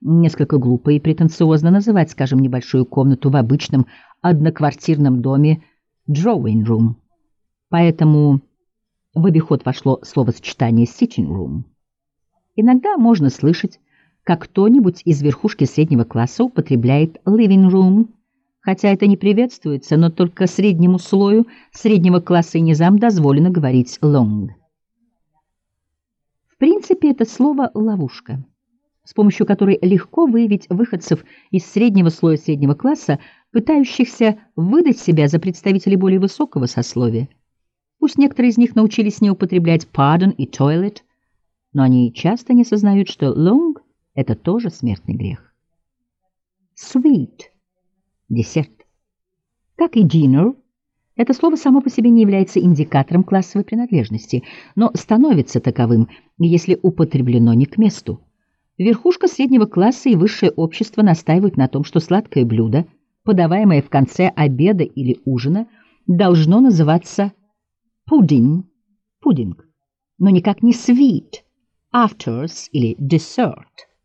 несколько глупо и претенциозно называть, скажем, небольшую комнату в обычном одноквартирном доме drawing room. Поэтому в обиход вошло словосочетание sitting room. Иногда можно слышать, как кто-нибудь из верхушки среднего класса употребляет living room, хотя это не приветствуется, но только среднему слою среднего класса и низам дозволено говорить long. В принципе, это слово «ловушка», с помощью которой легко выявить выходцев из среднего слоя среднего класса, пытающихся выдать себя за представителей более высокого сословия. Пусть некоторые из них научились не употреблять pardon и toilet, но они часто не сознают, что long — это тоже смертный грех. Sweet — десерт. Как и dinner, это слово само по себе не является индикатором классовой принадлежности, но становится таковым, если употреблено не к месту. Верхушка среднего класса и высшее общество настаивают на том, что сладкое блюдо, подаваемое в конце обеда или ужина, должно называться pudding, пудинг, но никак не sweet, afters или dessert.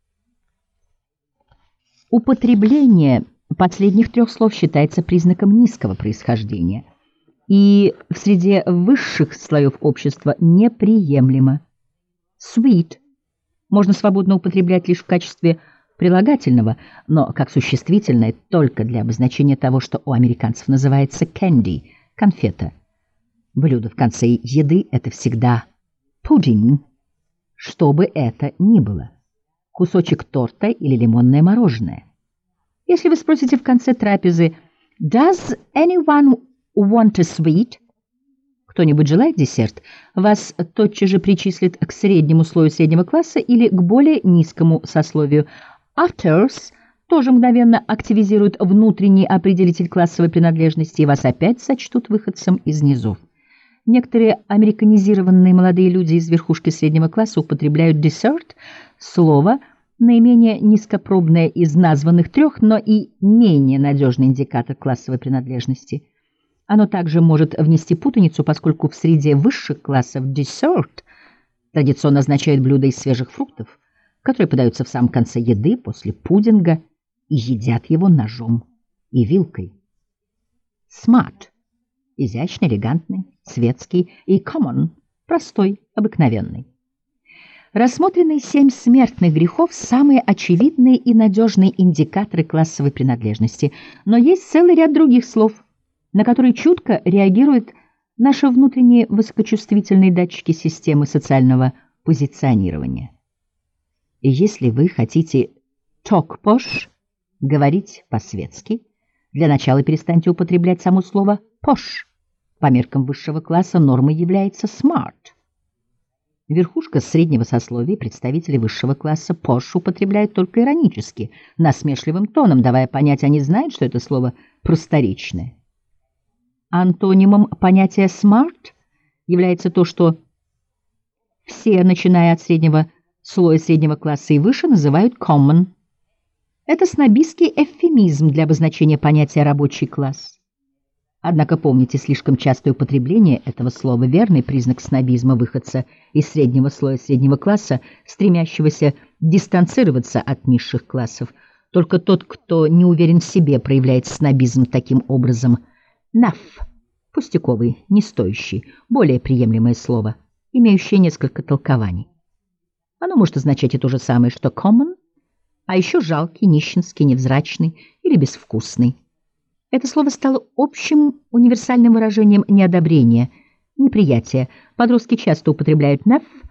Употребление последних трех слов считается признаком низкого происхождения и в среде высших слоев общества неприемлемо. Sweet можно свободно употреблять лишь в качестве прилагательного, но как существительное только для обозначения того, что у американцев называется candy – конфета. Блюдо в конце еды – это всегда pudding, что бы это ни было – кусочек торта или лимонное мороженое. Если вы спросите в конце трапезы «Does anyone want a sweet?» Кто-нибудь желает десерт? Вас тотчас же причислят к среднему слою среднего класса или к более низкому сословию. Afters тоже мгновенно активизируют внутренний определитель классовой принадлежности, и вас опять сочтут выходцем из низов. Некоторые американизированные молодые люди из верхушки среднего класса употребляют dessert, слово наименее низкопробное из названных трех, но и менее надежный индикатор классовой принадлежности. Оно также может внести путаницу, поскольку в среде высших классов dessert традиционно означает блюдо из свежих фруктов, которые подаются в самом конце еды после пудинга и едят его ножом и вилкой. Smart – изящный, элегантный, светский, и common – простой, обыкновенный. Рассмотренные 7 смертных грехов – самые очевидные и надежные индикаторы классовой принадлежности, но есть целый ряд других слов, на которые чутко реагируют наши внутренние высокочувствительные датчики системы социального позиционирования. И если вы хотите talk posh, говорить по-светски, для начала перестаньте употреблять само слово posh. По меркам высшего класса нормой является smart. Верхушка среднего сословия, представители высшего класса posh употребляют только иронически, насмешливым тоном, давая понять, они знают, что это слово просторечное. Антонимом понятия smart является то, что все, начиная от среднего слоя среднего класса и выше, называют common. Это снобистский эвфемизм для обозначения понятия рабочий класс. Однако помните, слишком частое употребление этого слова – верный признак снобизма выходца из среднего слоя среднего класса, стремящегося дистанцироваться от низших классов. Только тот, кто не уверен в себе, проявляет снобизм таким образом. Naff – пустяковый, не стоящий, более приемлемое слово, имеющее несколько толкований. Оно может означать и то же самое, что common, а еще жалкий, нищенский, невзрачный или безвкусный. Это слово стало общим универсальным выражением неодобрения, неприятия. Подростки часто употребляют naff